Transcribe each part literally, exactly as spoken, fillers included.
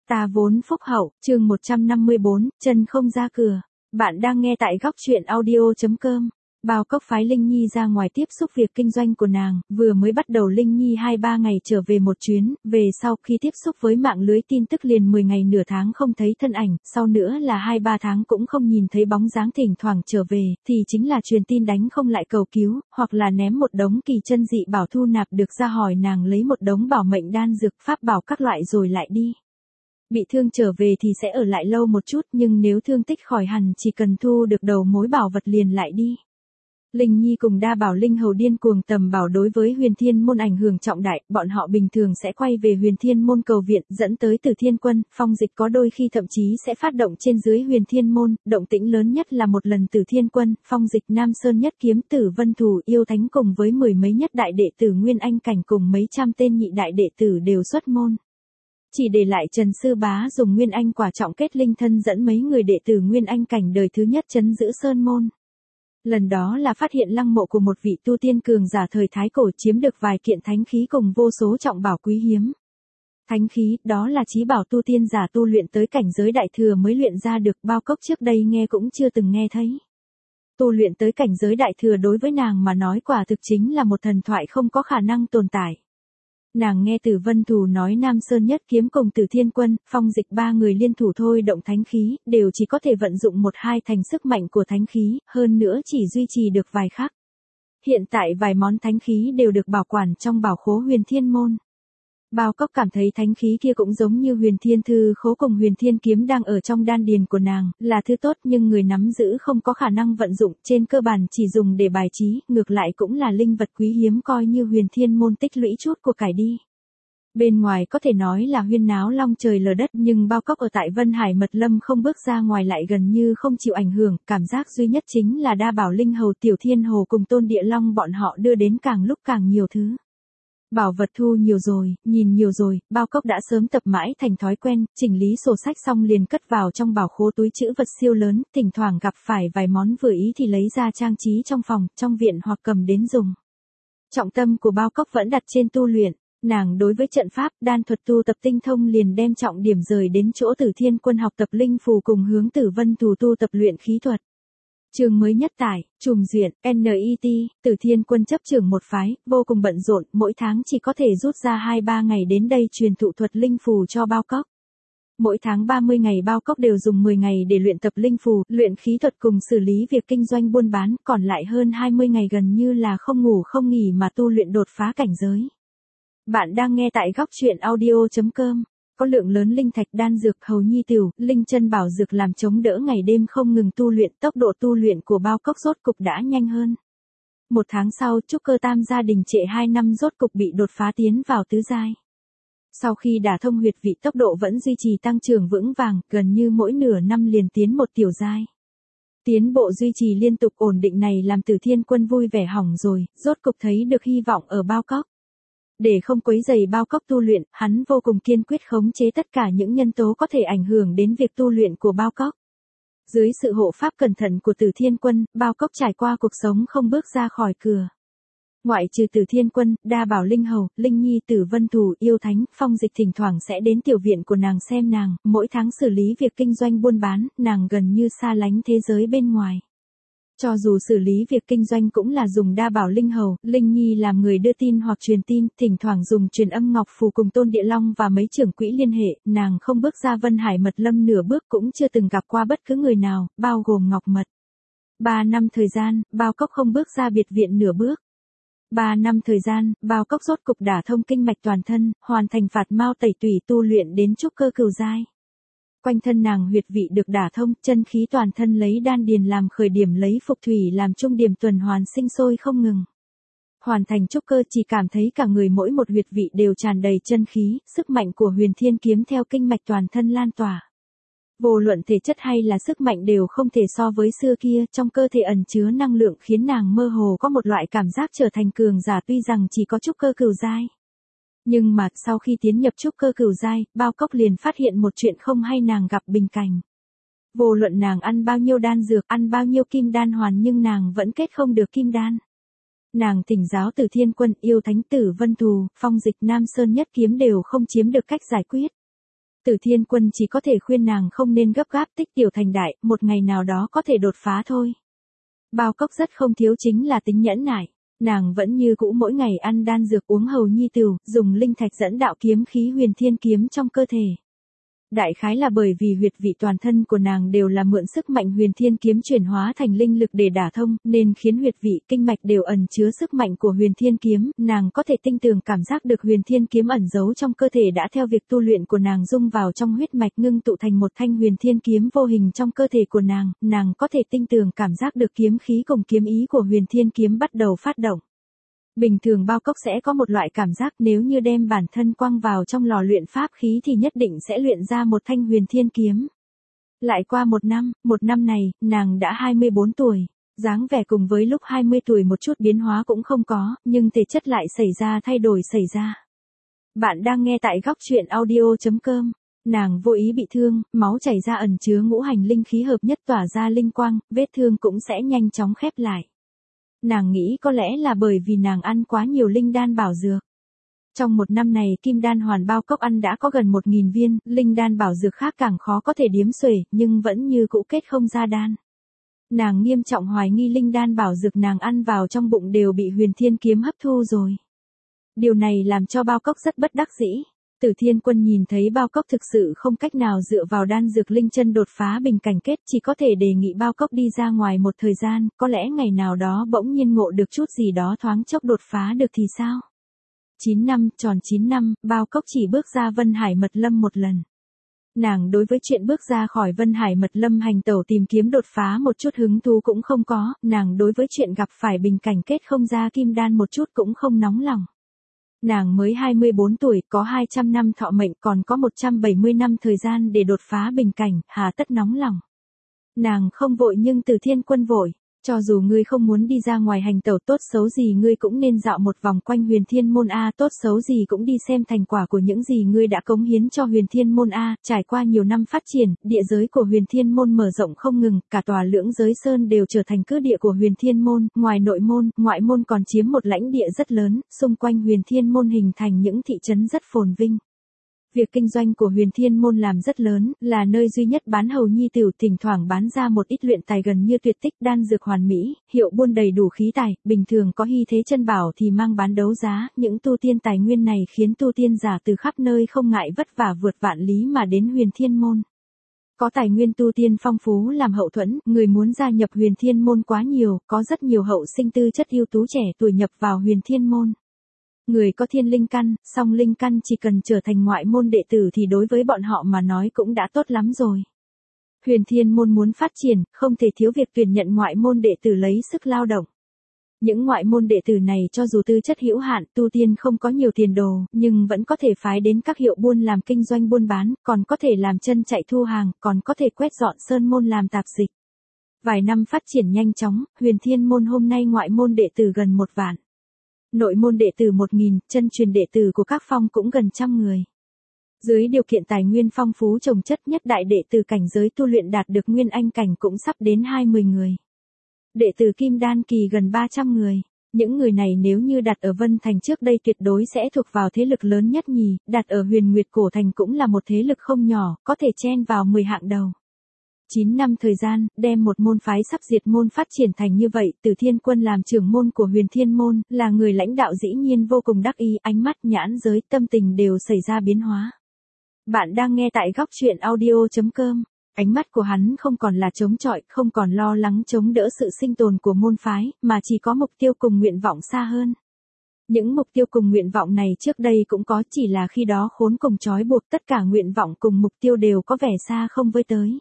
Ta vốn phúc hậu, chương một trăm năm mươi bốn, chân không ra cửa. Bạn đang nghe tại góc truyện audio chấm com. Bao Cốc phái Linh Nhi ra ngoài tiếp xúc việc kinh doanh của nàng, vừa mới bắt đầu Linh Nhi hai ba ngày trở về một chuyến, về sau khi tiếp xúc với mạng lưới tin tức liền mười ngày nửa tháng không thấy thân ảnh, sau nữa là hai ba tháng cũng không nhìn thấy bóng dáng, thỉnh thoảng trở về, thì chính là truyền tin đánh không lại cầu cứu, hoặc là ném một đống kỳ chân dị bảo thu nạp được ra hỏi nàng lấy một đống bảo mệnh đan dược pháp bảo các loại rồi lại đi. Bị thương trở về thì sẽ ở lại lâu một chút, nhưng nếu thương tích khỏi hẳn chỉ cần thu được đầu mối bảo vật liền lại đi. Linh Nhi cùng đa bảo linh hầu điên cuồng tầm bảo đối với huyền thiên môn ảnh hưởng trọng đại, bọn họ bình thường sẽ quay về huyền thiên môn cầu viện, dẫn tới Tử Thiên Quân, Phong Dịch có đôi khi thậm chí sẽ phát động trên dưới huyền thiên môn, động tĩnh lớn nhất là một lần Tử Thiên Quân, Phong Dịch, Nam Sơn Nhất Kiếm, Tử Vân Thù, Yêu Thánh cùng với mười mấy nhất đại đệ tử Nguyên Anh Cảnh cùng mấy trăm tên nhị đại đệ tử đều xuất môn. Chỉ để lại Trần Sư Bá dùng Nguyên Anh quả trọng kết linh thân dẫn mấy người đệ tử Nguyên Anh Cảnh đời thứ nhất trấn giữ Sơn Môn. Lần đó là phát hiện lăng mộ của một vị tu tiên cường giả thời Thái Cổ, chiếm được vài kiện thánh khí cùng vô số trọng bảo quý hiếm. Thánh khí, đó là chí bảo tu tiên giả tu luyện tới cảnh giới đại thừa mới luyện ra được, Bao Cốc trước đây nghe cũng chưa từng nghe thấy. Tu luyện tới cảnh giới đại thừa đối với nàng mà nói quả thực chính là một thần thoại không có khả năng tồn tại. Nàng nghe Tử Vân Thù nói Nam Sơn Nhất Kiếm cùng Tử Thiên Quân, Phong Dịch ba người liên thủ thôi động thánh khí, đều chỉ có thể vận dụng một hai thành sức mạnh của thánh khí, hơn nữa chỉ duy trì được vài khắc. Hiện tại vài món thánh khí đều được bảo quản trong bảo khố huyền thiên môn. Bao Cốc cảm thấy thánh khí kia cũng giống như huyền thiên thư khố cùng huyền thiên kiếm đang ở trong đan điền của nàng, là thứ tốt nhưng người nắm giữ không có khả năng vận dụng, trên cơ bản chỉ dùng để bài trí, ngược lại cũng là linh vật quý hiếm coi như huyền thiên môn tích lũy chút của cải đi. Bên ngoài có thể nói là huyên náo long trời lở đất, nhưng Bao Cốc ở tại Vân Hải Mật Lâm không bước ra ngoài lại gần như không chịu ảnh hưởng, cảm giác duy nhất chính là đa bảo linh hầu Tiểu Thiên Hồ cùng Tôn Địa Long bọn họ đưa đến càng lúc càng nhiều thứ. Bảo vật thu nhiều rồi, nhìn nhiều rồi, Bao Cốc đã sớm tập mãi thành thói quen, chỉnh lý sổ sách xong liền cất vào trong bảo khố túi trữ vật siêu lớn, thỉnh thoảng gặp phải vài món vừa ý thì lấy ra trang trí trong phòng, trong viện hoặc cầm đến dùng. Trọng tâm của Bao Cốc vẫn đặt trên tu luyện, nàng đối với trận pháp, đan thuật tu tập tinh thông liền đem trọng điểm rời đến chỗ Tử Thiên Quân học tập linh phù cùng hướng Tử Vân Thù tu tập luyện khí thuật. Chương mới nhất tải, trùm duyện, en i tê, Tử Thiên Quân chấp trưởng một phái, vô cùng bận rộn, mỗi tháng chỉ có thể rút ra hai ba ngày đến đây truyền thụ thuật linh phù cho Bao Cốc. Mỗi tháng ba mươi ngày Bao Cốc đều dùng mười ngày để luyện tập linh phù, luyện khí thuật cùng xử lý việc kinh doanh buôn bán, còn lại hơn hai mươi ngày gần như là không ngủ không nghỉ mà tu luyện đột phá cảnh giới. Bạn đang nghe tại góc truyện audio chấm com. Có lượng lớn linh thạch, đan dược, hầu nhi tửu, linh chân bảo dược làm chống đỡ ngày đêm không ngừng tu luyện, tốc độ tu luyện của Bao Cốc rốt cục đã nhanh hơn. Một tháng sau, trúc cơ tam gia đình trệ hai năm rốt cục bị đột phá tiến vào tứ giai. Sau khi đả thông huyệt vị, tốc độ vẫn duy trì tăng trưởng vững vàng, gần như mỗi nửa năm liền tiến một tiểu giai. Tiến bộ duy trì liên tục ổn định này làm Tử Thiên Quân vui vẻ hỏng rồi, rốt cục thấy được hy vọng ở Bao Cốc. Để không quấy rầy Bao Cốc tu luyện, hắn vô cùng kiên quyết khống chế tất cả những nhân tố có thể ảnh hưởng đến việc tu luyện của Bao Cốc. Dưới sự hộ pháp cẩn thận của Tử Thiên Quân, Bao Cốc trải qua cuộc sống không bước ra khỏi cửa. Ngoại trừ Tử Thiên Quân, đa bảo linh hầu, Linh Nhi, Tử Vân Thù, Yêu Thánh, Phong Dịch thỉnh thoảng sẽ đến tiểu viện của nàng xem nàng, mỗi tháng xử lý việc kinh doanh buôn bán, nàng gần như xa lánh thế giới bên ngoài. Cho dù xử lý việc kinh doanh cũng là dùng đa bảo linh hầu, Linh Nhi làm người đưa tin hoặc truyền tin, thỉnh thoảng dùng truyền âm ngọc phù cùng Tôn Địa Long và mấy trưởng quỹ liên hệ, nàng không bước ra Vân Hải Mật Lâm nửa bước, cũng chưa từng gặp qua bất cứ người nào, bao gồm Ngọc Mật. Ba năm thời gian, Bao Cốc không bước ra biệt viện nửa bước. Ba năm thời gian, Bao Cốc rốt cục đả thông kinh mạch toàn thân, hoàn thành phạt mao tẩy tủy, tu luyện đến trúc cơ cửu giai. Quanh thân nàng huyệt vị được đả thông, chân khí toàn thân lấy đan điền làm khởi điểm, lấy phục thủy làm trung điểm, tuần hoàn sinh sôi không ngừng. Hoàn thành trúc cơ chỉ cảm thấy cả người mỗi một huyệt vị đều tràn đầy chân khí, sức mạnh của huyền thiên kiếm theo kinh mạch toàn thân lan tỏa. Vô luận thể chất hay là sức mạnh đều không thể so với xưa kia, trong cơ thể ẩn chứa năng lượng khiến nàng mơ hồ có một loại cảm giác trở thành cường giả tuy rằng chỉ có trúc cơ cửu giai. Nhưng mà, sau khi tiến nhập trúc cơ cửu giai, Bao Cốc liền phát hiện một chuyện không hay, nàng gặp bình cảnh. Vô luận nàng ăn bao nhiêu đan dược, ăn bao nhiêu kim đan hoàn nhưng nàng vẫn kết không được kim đan. Nàng thỉnh giáo Tử Thiên Quân, Yêu Thánh, Tử Vân Thù, Phong Dịch, Nam Sơn Nhất Kiếm đều không chiếm được cách giải quyết. Tử Thiên Quân chỉ có thể khuyên nàng không nên gấp gáp, tích tiểu thành đại, một ngày nào đó có thể đột phá thôi. Bao Cốc rất không thiếu chính là tính nhẫn nại. Nàng vẫn như cũ mỗi ngày ăn đan dược uống hầu nhi tửu, dùng linh thạch dẫn đạo kiếm khí huyền thiên kiếm trong cơ thể. Đại khái là bởi vì huyệt vị toàn thân của nàng đều là mượn sức mạnh huyền thiên kiếm chuyển hóa thành linh lực để đả thông, nên khiến huyệt vị kinh mạch đều ẩn chứa sức mạnh của huyền thiên kiếm, nàng có thể tinh tường cảm giác được huyền thiên kiếm ẩn giấu trong cơ thể đã theo việc tu luyện của nàng dung vào trong huyết mạch ngưng tụ thành một thanh huyền thiên kiếm vô hình trong cơ thể của nàng, nàng có thể tinh tường cảm giác được kiếm khí cùng kiếm ý của huyền thiên kiếm bắt đầu phát động. Bình thường Bao Cốc sẽ có một loại cảm giác nếu như đem bản thân quăng vào trong lò luyện pháp khí thì nhất định sẽ luyện ra một thanh huyền thiên kiếm. Lại qua một năm, một năm này, nàng đã hai mươi bốn tuổi, dáng vẻ cùng với lúc hai mươi tuổi một chút biến hóa cũng không có, nhưng thể chất lại xảy ra thay đổi xảy ra. Bạn đang nghe tại góc truyện audio chấm com. Nàng vô ý bị thương, máu chảy ra ẩn chứa ngũ hành linh khí hợp nhất tỏa ra linh quang, vết thương cũng sẽ nhanh chóng khép lại. Nàng nghĩ có lẽ là bởi vì nàng ăn quá nhiều linh đan bảo dược. Trong một năm này kim đan hoàn Bao Cốc ăn đã có gần một nghìn viên, linh đan bảo dược khác càng khó có thể điếm xuể, nhưng vẫn như cũ kết không ra đan. Nàng nghiêm trọng hoài nghi linh đan bảo dược nàng ăn vào trong bụng đều bị huyền thiên kiếm hấp thu rồi. Điều này làm cho Bao Cốc rất bất đắc dĩ. Tử Thiên Quân nhìn thấy Bao Cốc thực sự không cách nào dựa vào đan dược linh chân đột phá bình cảnh kết, chỉ có thể đề nghị Bao Cốc đi ra ngoài một thời gian, có lẽ ngày nào đó bỗng nhiên ngộ được chút gì đó thoáng chốc đột phá được thì sao? chín năm, tròn chín năm, Bao Cốc chỉ bước ra Vân Hải Mật Lâm một lần. Nàng đối với chuyện bước ra khỏi Vân Hải Mật Lâm hành tẩu tìm kiếm đột phá một chút hứng thú cũng không có, nàng đối với chuyện gặp phải bình cảnh kết không ra kim đan một chút cũng không nóng lòng. Nàng mới hai mươi bốn tuổi, có hai trăm năm thọ mệnh, còn có một trăm bảy mươi năm thời gian để đột phá bình cảnh, hà tất nóng lòng. Nàng không vội nhưng Tử Thiên Quân vội. Cho dù ngươi không muốn đi ra ngoài hành tẩu tốt xấu gì ngươi cũng nên dạo một vòng quanh huyền thiên môn A, tốt xấu gì cũng đi xem thành quả của những gì ngươi đã cống hiến cho huyền thiên môn A. Trải qua nhiều năm phát triển, địa giới của huyền thiên môn mở rộng không ngừng, cả tòa lưỡng giới sơn đều trở thành cứ địa của huyền thiên môn, ngoài nội môn, ngoại môn còn chiếm một lãnh địa rất lớn, xung quanh huyền thiên môn hình thành những thị trấn rất phồn vinh. Việc kinh doanh của huyền thiên môn làm rất lớn, là nơi duy nhất bán hầu nhi tửu, thỉnh thoảng bán ra một ít luyện tài gần như tuyệt tích, đan dược hoàn mỹ, hiệu buôn đầy đủ khí tài, bình thường có hy thế chân bảo thì mang bán đấu giá, những tu tiên tài nguyên này khiến tu tiên giả từ khắp nơi không ngại vất vả vượt vạn lý mà đến huyền thiên môn. Có tài nguyên tu tiên phong phú làm hậu thuẫn, người muốn gia nhập huyền thiên môn quá nhiều, có rất nhiều hậu sinh tư chất ưu tú trẻ tuổi nhập vào huyền thiên môn. Người có thiên linh căn, song linh căn chỉ cần trở thành ngoại môn đệ tử thì đối với bọn họ mà nói cũng đã tốt lắm rồi. Huyền thiên môn muốn phát triển, không thể thiếu việc tuyển nhận ngoại môn đệ tử lấy sức lao động. Những ngoại môn đệ tử này cho dù tư chất hữu hạn, tu tiên không có nhiều tiền đồ, nhưng vẫn có thể phái đến các hiệu buôn làm kinh doanh buôn bán, còn có thể làm chân chạy thu hàng, còn có thể quét dọn sơn môn làm tạp dịch. Vài năm phát triển nhanh chóng, huyền thiên môn hôm nay ngoại môn đệ tử gần một vạn. Nội môn đệ tử một nghìn, chân truyền đệ tử của các phong cũng gần trăm người. Dưới điều kiện tài nguyên phong phú trồng chất nhất đại đệ tử cảnh giới tu luyện đạt được nguyên anh cảnh cũng sắp đến hai mươi người. Đệ tử kim đan kỳ gần ba trăm người. Những người này nếu như đặt ở Vân Thành trước đây tuyệt đối sẽ thuộc vào thế lực lớn nhất nhì, đặt ở Huyền Nguyệt Cổ Thành cũng là một thế lực không nhỏ, có thể chen vào mười hạng đầu. chín năm thời gian, đem một môn phái sắp diệt môn phát triển thành như vậy, Tử Thiên Quân làm trưởng môn của huyền thiên môn, là người lãnh đạo dĩ nhiên vô cùng đắc ý, ánh mắt, nhãn giới, tâm tình đều xảy ra biến hóa. Bạn đang nghe tại góc truyện audio chấm com. Ánh mắt của hắn không còn là chống chọi, không còn lo lắng chống đỡ sự sinh tồn của môn phái, mà chỉ có mục tiêu cùng nguyện vọng xa hơn. Những mục tiêu cùng nguyện vọng này trước đây cũng có, chỉ là khi đó khốn cùng trói buộc, tất cả nguyện vọng cùng mục tiêu đều có vẻ xa không với tới.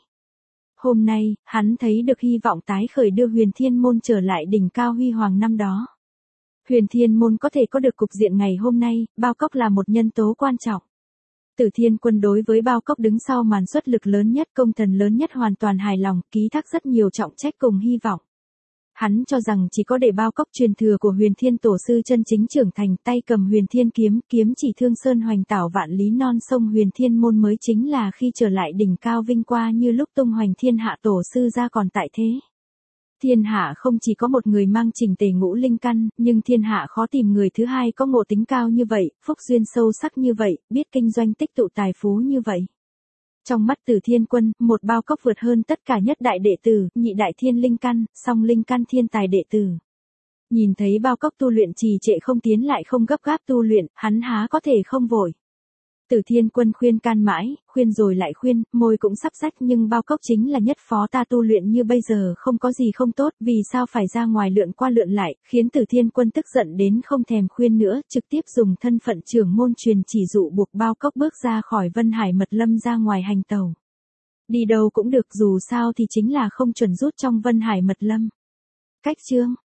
Hôm nay, hắn thấy được hy vọng tái khởi đưa huyền thiên môn trở lại đỉnh cao huy hoàng năm đó. Huyền thiên môn có thể có được cục diện ngày hôm nay, Bao Cốc là một nhân tố quan trọng. Tử Thiên Quân đối với Bao Cốc đứng sau màn xuất lực lớn nhất, công thần lớn nhất hoàn toàn hài lòng, ký thác rất nhiều trọng trách cùng hy vọng. Hắn cho rằng chỉ có để Bao Cốc truyền thừa của huyền thiên tổ sư chân chính trưởng thành, tay cầm huyền thiên kiếm, kiếm chỉ thương sơn hoành tảo vạn lý non sông huyền thiên môn mới chính là khi trở lại đỉnh cao vinh qua như lúc tung hoành thiên hạ tổ sư ra còn tại thế. Thiên hạ không chỉ có một người mang chỉnh tề ngũ linh căn, nhưng thiên hạ khó tìm người thứ hai có ngộ tính cao như vậy, phúc duyên sâu sắc như vậy, biết kinh doanh tích tụ tài phú như vậy. Trong mắt Từ Thiên Quân, một bao cốc vượt hơn tất cả nhất đại đệ tử, nhị đại thiên linh căn, song linh căn thiên tài đệ tử. Nhìn thấy bao cốc tu luyện trì trệ không tiến lại không gấp gáp tu luyện, hắn há có thể không vội. Từ Thiên Quân khuyên can mãi, khuyên rồi lại khuyên, môi cũng sắp rách nhưng bao cốc chính là nhất phó ta tu luyện như bây giờ không có gì không tốt, vì sao phải ra ngoài lượn qua lượn lại, khiến Từ Thiên Quân tức giận đến không thèm khuyên nữa, trực tiếp dùng thân phận trưởng môn truyền chỉ dụ buộc bao cốc bước ra khỏi Vân Hải Mật Lâm ra ngoài hành tàu. Đi đâu cũng được dù sao thì chính là không chuẩn rút trong Vân Hải Mật Lâm. Cách chương